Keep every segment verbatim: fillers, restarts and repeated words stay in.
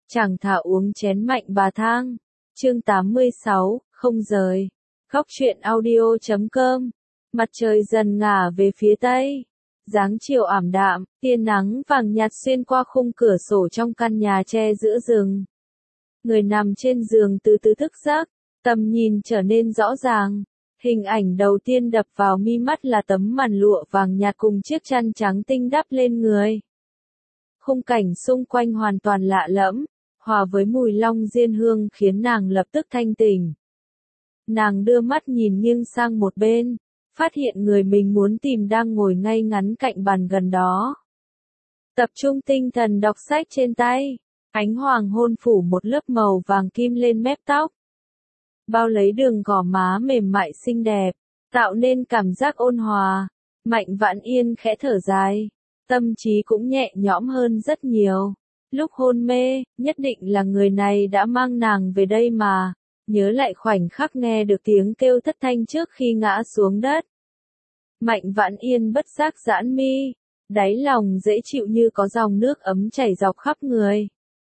Chẳng thà uống chén mạnh bà thang. Chương tám mươi sáu, không rời. Góc truyện audio chấm com. Mặt trời dần ngả về phía tây. Dáng chiều ảm đạm, tia nắng vàng nhạt xuyên qua khung cửa sổ trong căn nhà tre giữa rừng. Người nằm trên giường từ từ thức giấc, tầm nhìn trở nên rõ ràng. Hình ảnh đầu tiên đập vào mi mắt là tấm màn lụa vàng nhạt cùng chiếc chăn trắng tinh đắp lên người. Khung cảnh xung quanh hoàn toàn lạ lẫm, hòa với mùi long diên hương khiến nàng lập tức thanh tỉnh. Nàng đưa mắt nhìn nghiêng sang một bên, phát hiện người mình muốn tìm đang ngồi ngay ngắn cạnh bàn gần đó. Tập trung tinh thần đọc sách trên tay, ánh hoàng hôn phủ một lớp màu vàng kim lên mép tóc. Bao lấy đường gò má mềm mại xinh đẹp, tạo nên cảm giác ôn hòa. Mạnh Vãn Yên khẽ thở dài, tâm trí cũng nhẹ nhõm hơn rất nhiều. Lúc hôn mê, nhất định là người này đã mang nàng về đây mà. Nhớ lại khoảnh khắc nghe được tiếng kêu thất thanh trước khi ngã xuống đất. Mạnh Vãn Yên bất giác giãn mi, đáy lòng dễ chịu như có dòng nước ấm chảy dọc khắp người.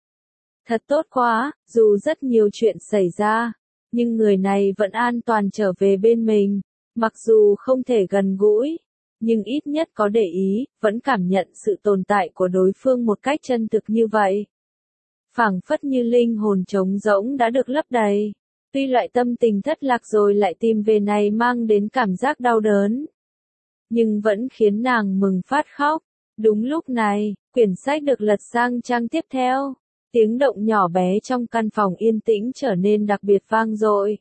Thật tốt quá, dù rất nhiều chuyện xảy ra, nhưng người này vẫn an toàn trở về bên mình. Mặc dù không thể gần gũi, nhưng ít nhất có để ý, vẫn cảm nhận sự tồn tại của đối phương một cách chân thực như vậy. Phảng phất như linh hồn trống rỗng đã được lấp đầy. Tuy loại tâm tình thất lạc rồi lại tìm về này mang đến cảm giác đau đớn, nhưng vẫn khiến nàng mừng phát khóc. Đúng lúc này, quyển sách được lật sang trang tiếp theo. Tiếng động nhỏ bé trong căn phòng yên tĩnh trở nên đặc biệt vang dội.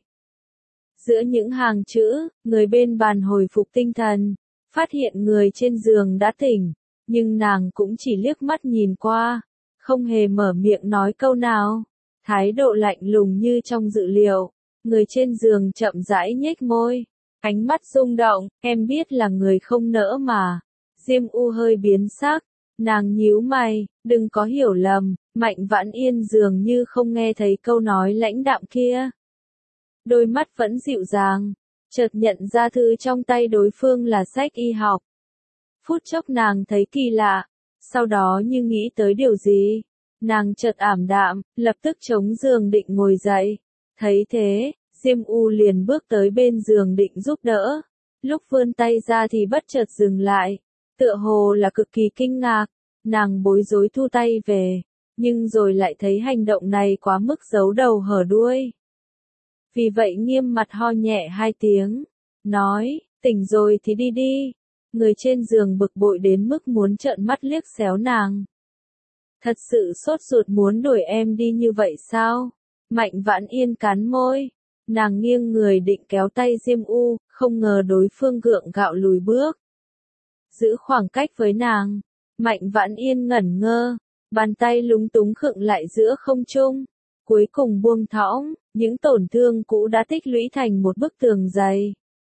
Giữa những hàng chữ, người bên bàn hồi phục tinh thần, phát hiện người trên giường đã tỉnh, nhưng nàng cũng chỉ liếc mắt nhìn qua, không hề mở miệng nói câu nào. Thái độ lạnh lùng như trong dự liệu, người trên giường chậm rãi nhếch môi, ánh mắt rung động, em biết là người không nỡ mà. Diêm U hơi biến sắc, nàng nhíu mày, đừng có hiểu lầm. Mạnh Vãn Yên dường như không nghe thấy câu nói lãnh đạm kia. Đôi mắt vẫn dịu dàng, chợt nhận ra thư trong tay đối phương là sách y học. Phút chốc nàng thấy kỳ lạ, sau đó như nghĩ tới điều gì, nàng chợt ảm đạm, lập tức chống giường định ngồi dậy. Thấy thế, Diêm U liền bước tới bên giường định giúp đỡ. Lúc vươn tay ra thì bất chợt dừng lại, tựa hồ là cực kỳ kinh ngạc. Nàng bối rối thu tay về, nhưng rồi lại thấy hành động này quá mức giấu đầu hở đuôi. Vì vậy nghiêm mặt ho nhẹ hai tiếng, nói, tỉnh rồi thì đi đi. Người trên giường bực bội đến mức muốn trợn mắt liếc xéo nàng. Thật sự sốt ruột muốn đuổi em đi như vậy sao? Mạnh Vãn Yên cắn môi, nàng nghiêng người định kéo tay Diêm U, không ngờ đối phương gượng gạo lùi bước. Giữ khoảng cách với nàng, Mạnh Vãn Yên ngẩn ngơ, bàn tay lúng túng khựng lại giữa không trung, cuối cùng buông thõng, những tổn thương cũ đã tích lũy thành một bức tường dày.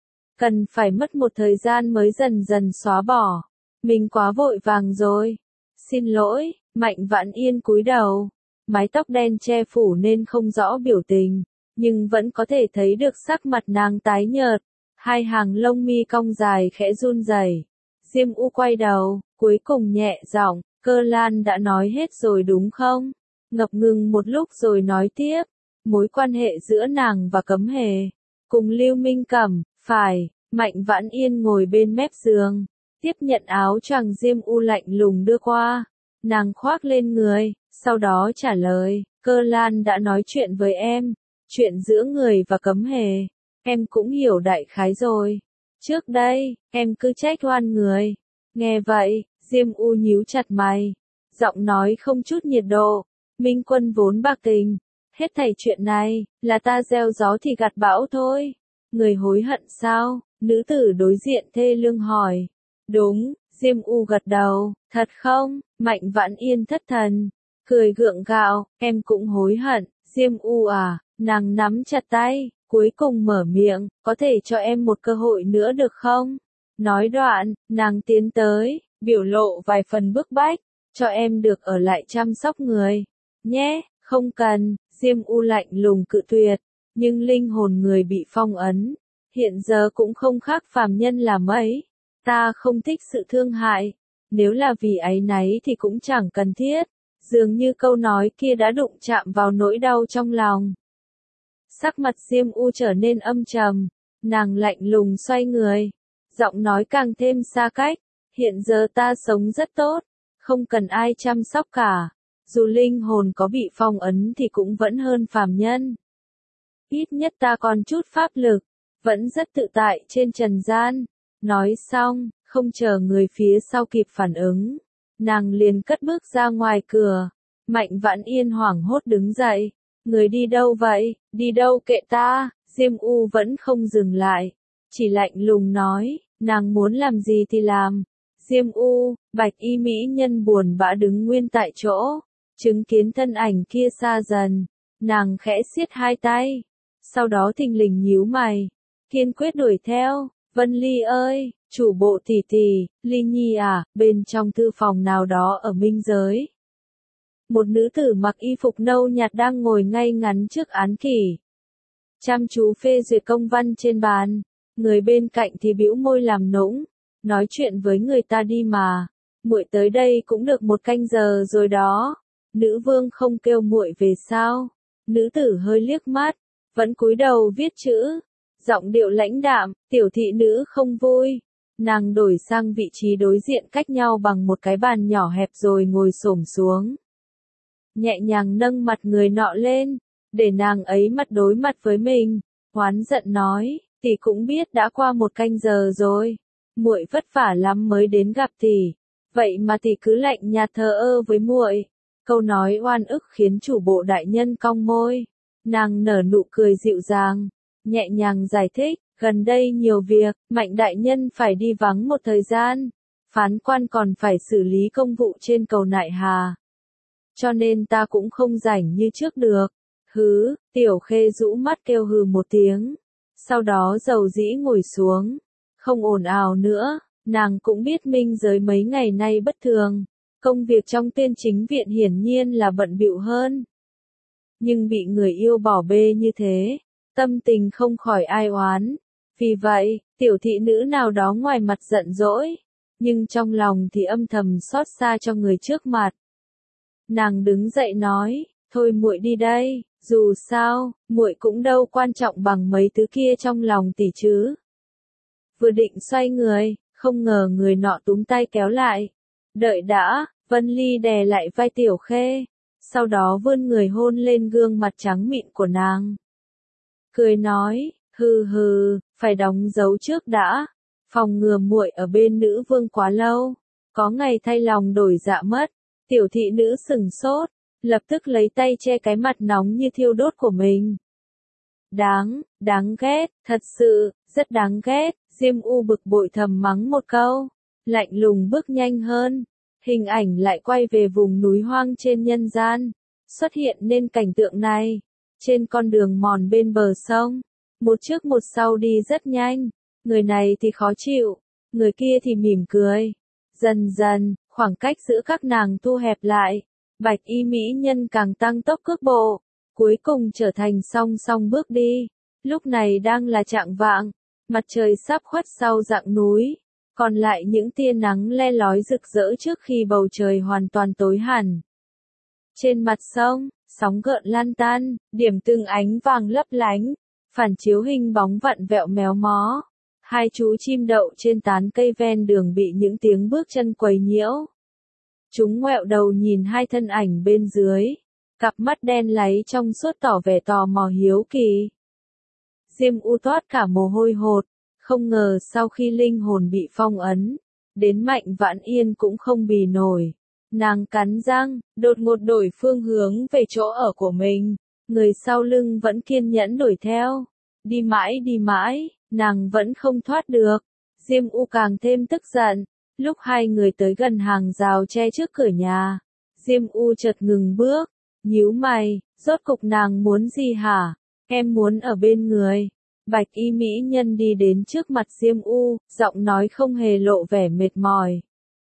Cần phải mất một thời gian mới dần dần xóa bỏ. Mình quá vội vàng rồi. Xin lỗi. Mạnh Vãn Yên cúi đầu, mái tóc đen che phủ nên không rõ biểu tình, nhưng vẫn có thể thấy được sắc mặt nàng tái nhợt, hai hàng lông mi cong dài khẽ run rẩy. Diêm U quay đầu, cuối cùng nhẹ giọng, Cơ Lan đã nói hết rồi đúng không? Ngập ngừng một lúc rồi nói tiếp, mối quan hệ giữa nàng và Cấm Hề, cùng Lưu Minh Cẩm, phải. Mạnh Vãn Yên ngồi bên mép giường, tiếp nhận áo choàng Diêm U lạnh lùng đưa qua. Nàng khoác lên người, sau đó trả lời, Cơ Lan đã nói chuyện với em, chuyện giữa người và Cấm Hề, em cũng hiểu đại khái rồi. Trước đây, em cứ trách oan người. Nghe vậy, Diêm U nhíu chặt mày, giọng nói không chút nhiệt độ, Minh Quân vốn bạc tình, hết thảy chuyện này, là ta gieo gió thì gặt bão thôi. Người hối hận sao? Nữ tử đối diện thê lương hỏi. Đúng. Diêm U gật đầu, thật không? Mạnh Vãn Yên thất thần, cười gượng gạo, em cũng hối hận. Diêm U à, nàng nắm chặt tay, cuối cùng mở miệng, có thể cho em một cơ hội nữa được không? Nói đoạn, nàng tiến tới, biểu lộ vài phần bức bách, cho em được ở lại chăm sóc người. Nhé, không cần. Diêm U lạnh lùng cự tuyệt, nhưng linh hồn người bị phong ấn, hiện giờ cũng không khác phàm nhân là mấy. Ta không thích sự thương hại, nếu là vì áy náy thì cũng chẳng cần thiết. Dường như câu nói kia đã đụng chạm vào nỗi đau trong lòng. Sắc mặt Diêm U trở nên âm trầm, nàng lạnh lùng xoay người, giọng nói càng thêm xa cách, hiện giờ ta sống rất tốt, không cần ai chăm sóc cả, dù linh hồn có bị phong ấn thì cũng vẫn hơn phàm nhân. Ít nhất ta còn chút pháp lực, vẫn rất tự tại trên trần gian. Nói xong, không chờ người phía sau kịp phản ứng, nàng liền cất bước ra ngoài cửa. Mạnh Vãn Yên hoảng hốt đứng dậy, người đi đâu vậy, đi đâu kệ ta, Diêm U vẫn không dừng lại, chỉ lạnh lùng nói, nàng muốn làm gì thì làm. Diêm U, bạch y mỹ nhân buồn bã đứng nguyên tại chỗ, chứng kiến thân ảnh kia xa dần, nàng khẽ siết hai tay, sau đó thình lình nhíu mày, kiên quyết đuổi theo. Vân Ly ơi, chủ bộ tỷ tỷ, Ly Nhi à, bên trong thư phòng nào đó ở minh giới. Một nữ tử mặc y phục nâu nhạt đang ngồi ngay ngắn trước án kỷ, chăm chú phê duyệt công văn trên bàn, người bên cạnh thì bĩu môi làm nũng, nói chuyện với người ta đi mà, muội tới đây cũng được một canh giờ rồi đó, nữ vương không kêu muội về sao? Nữ tử hơi liếc mắt, vẫn cúi đầu viết chữ, giọng điệu lãnh đạm, tiểu thị nữ không vui. Nàng đổi sang vị trí đối diện cách nhau bằng một cái bàn nhỏ hẹp rồi ngồi xổm xuống. Nhẹ nhàng nâng mặt người nọ lên, để nàng ấy mặt đối mặt với mình, oán giận nói, tỷ cũng biết đã qua một canh giờ rồi, muội vất vả lắm mới đến gặp tỷ, vậy mà tỷ cứ lạnh nhạt thờ ơ với muội. Câu nói oan ức khiến chủ bộ đại nhân cong môi, nàng nở nụ cười dịu dàng, nhẹ nhàng giải thích, gần đây nhiều việc, Mạnh đại nhân phải đi vắng một thời gian, phán quan còn phải xử lý công vụ trên cầu Nại Hà. Cho nên ta cũng không rảnh như trước được. Hứ, Tiểu Khê rũ mắt kêu hừ một tiếng, sau đó dầu dĩ ngồi xuống, không ồn ào nữa, nàng cũng biết minh giới mấy ngày nay bất thường, công việc trong Tiên Chính Viện hiển nhiên là bận bịu hơn. Nhưng bị người yêu bỏ bê như thế, tâm tình không khỏi ai oán. Vì vậy, tiểu thị nữ nào đó ngoài mặt giận dỗi, nhưng trong lòng thì âm thầm xót xa cho người trước mặt. Nàng đứng dậy nói, thôi muội đi đây, dù sao, muội cũng đâu quan trọng bằng mấy thứ kia trong lòng tỷ chứ. Vừa định xoay người, không ngờ người nọ túm tay kéo lại. Đợi đã, Vân Ly đè lại vai Tiểu Khê, sau đó vươn người hôn lên gương mặt trắng mịn của nàng. Cười nói, hừ hừ, phải đóng dấu trước đã, phòng ngừa muội ở bên nữ vương quá lâu, có ngày thay lòng đổi dạ mất. Tiểu thị nữ sừng sốt, lập tức lấy tay che cái mặt nóng như thiêu đốt của mình. Đáng, đáng ghét, thật sự, rất đáng ghét, Diêm U bực bội thầm mắng một câu, lạnh lùng bước nhanh hơn, hình ảnh lại quay về vùng núi hoang trên nhân gian, xuất hiện nên cảnh tượng này, trên con đường mòn bên bờ sông, một trước một sau đi rất nhanh, người này thì khó chịu, người kia thì mỉm cười, dần dần, khoảng cách giữa các nàng thu hẹp lại, bạch y mỹ nhân càng tăng tốc cước bộ, cuối cùng trở thành song song bước đi. Lúc này đang là chạng vạng, mặt trời sắp khuất sau rặng núi, còn lại những tia nắng le lói rực rỡ trước khi bầu trời hoàn toàn tối hẳn. Trên mặt sông, sóng gợn lan tan, điểm từng ánh vàng lấp lánh, phản chiếu hình bóng vặn vẹo méo mó. Hai chú chim đậu trên tán cây ven đường bị những tiếng bước chân quấy nhiễu. Chúng ngoẹo đầu nhìn hai thân ảnh bên dưới, cặp mắt đen láy trong suốt tỏ vẻ tò mò hiếu kỳ. Diêm U toát cả mồ hôi hột, không ngờ sau khi linh hồn bị phong ấn, đến Mạnh Vãn Yên cũng không bì nổi. Nàng cắn răng, đột ngột đổi phương hướng về chỗ ở của mình, người sau lưng vẫn kiên nhẫn đuổi theo. Đi mãi đi mãi, nàng vẫn không thoát được. Diêm U càng thêm tức giận. Lúc hai người tới gần hàng rào che trước cửa nhà, Diêm U chợt ngừng bước, nhíu mày, rốt cục nàng muốn gì hả? Em muốn ở bên người. Bạch y mỹ nhân đi đến trước mặt Diêm U, giọng nói không hề lộ vẻ mệt mỏi.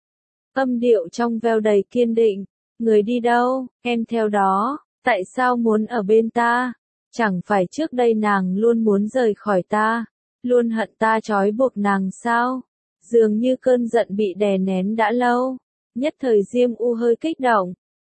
Âm điệu trong veo đầy kiên định, người đi đâu, em theo đó, tại sao muốn ở bên ta? Chẳng phải trước đây nàng luôn muốn rời khỏi ta, luôn hận ta trói buộc nàng sao? Dường như cơn giận bị đè nén đã lâu, nhất thời Diêm U hơi kích động,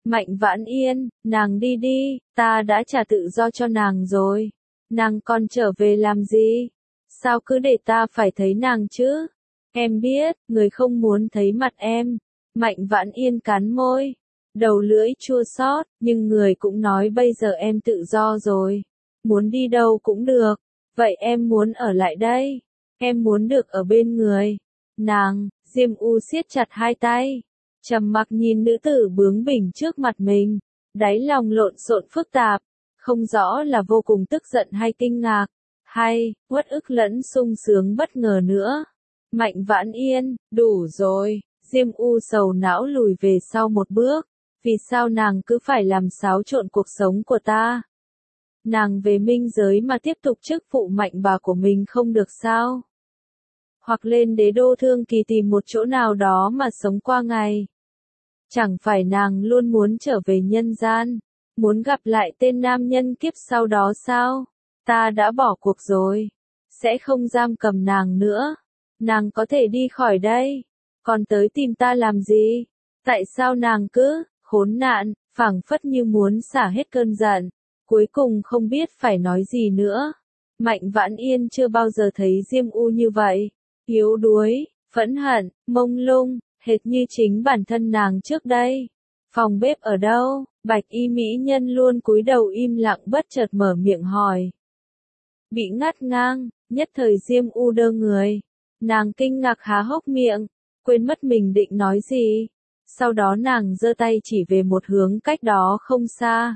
Mạnh Vãn Yên, nàng đi đi, ta đã trả tự do cho nàng rồi. Nàng còn trở về làm gì? Sao cứ để ta phải thấy nàng chứ? Em biết, người không muốn thấy mặt em. Mạnh Vãn Yên cắn môi, đầu lưỡi chua xót, nhưng người cũng nói bây giờ em tự do rồi. Muốn đi đâu cũng được. Vậy em muốn ở lại đây. Em muốn được ở bên người. Nàng, Diêm U siết chặt hai tay. Trầm mặc nhìn nữ tử bướng bỉnh trước mặt mình. Đáy lòng lộn xộn phức tạp. Không rõ là vô cùng tức giận hay kinh ngạc. Hay, uất ức lẫn sung sướng bất ngờ nữa. Mạnh Vãn Yên, đủ rồi. Diêm U sầu não lùi về sau một bước. Vì sao nàng cứ phải làm xáo trộn cuộc sống của ta? Nàng về minh giới mà tiếp tục chức phụ mạnh bà của mình không được sao? Hoặc lên đế đô Thương Kỳ tìm một chỗ nào đó mà sống qua ngày. Chẳng phải nàng luôn muốn trở về nhân gian, muốn gặp lại tên nam nhân kiếp sau đó sao? Ta đã bỏ cuộc rồi, sẽ không giam cầm nàng nữa. Nàng có thể đi khỏi đây, còn tới tìm ta làm gì? Tại sao nàng cứ khốn nạn, phảng phất như muốn xả hết cơn giận, cuối cùng không biết phải nói gì nữa. Mạnh Vãn Yên chưa bao giờ thấy Diêm U như vậy, yếu đuối, phẫn hận, mông lung, hệt như chính bản thân nàng trước đây. Phòng bếp ở đâu? Bạch y mỹ nhân luôn cúi đầu im lặng bất chợt mở miệng hỏi. Bị ngắt ngang, nhất thời Diêm U đơ người. Nàng kinh ngạc há hốc miệng, quên mất mình định nói gì. Sau đó nàng giơ tay chỉ về một hướng cách đó không xa.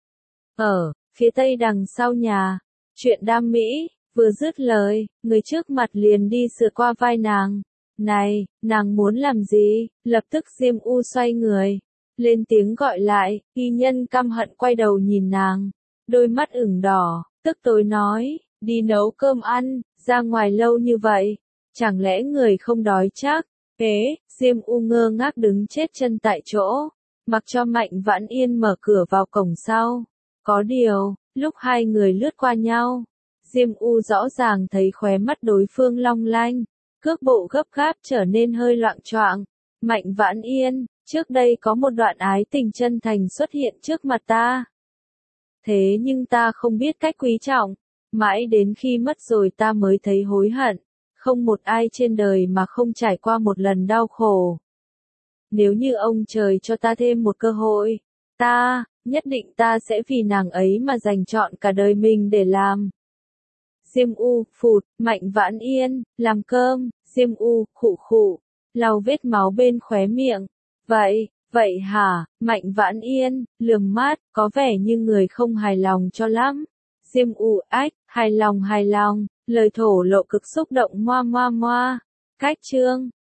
Ở phía tây đằng sau nhà, Chuyện Đam Mỹ, vừa dứt lời, người trước mặt liền đi sửa qua vai nàng. Này, nàng muốn làm gì? Lập tức Diêm U xoay người, lên tiếng gọi lại, y nhân căm hận quay đầu nhìn nàng, đôi mắt ửng đỏ, tức tối nói, đi nấu cơm ăn, ra ngoài lâu như vậy, chẳng lẽ người không đói chắc? Ế, Diêm U ngơ ngác đứng chết chân tại chỗ, mặc cho Mạnh Vãn Yên mở cửa vào cổng sau. Có điều, lúc hai người lướt qua nhau, Diêm U rõ ràng thấy khóe mắt đối phương long lanh, cước bộ gấp gáp trở nên hơi loạng choạng. Mạnh Vãn Yên, trước đây có một đoạn ái tình chân thành xuất hiện trước mặt ta. Thế nhưng ta không biết cách quý trọng, mãi đến khi mất rồi ta mới thấy hối hận. Không một ai trên đời mà không trải qua một lần đau khổ. Nếu như ông trời cho ta thêm một cơ hội, ta, nhất định ta sẽ vì nàng ấy mà dành trọn cả đời mình để làm. Diêm U, phụt, Mạnh Vãn Yên, làm cơm, Diêm U, khụ khụ, lau vết máu bên khóe miệng. Vậy, vậy hả, Mạnh Vãn Yên, lườm mắt, có vẻ như người không hài lòng cho lắm. Diêm U, ách, hài lòng hài lòng, lời thổ lộ cực xúc động moa moa moa. Cách chương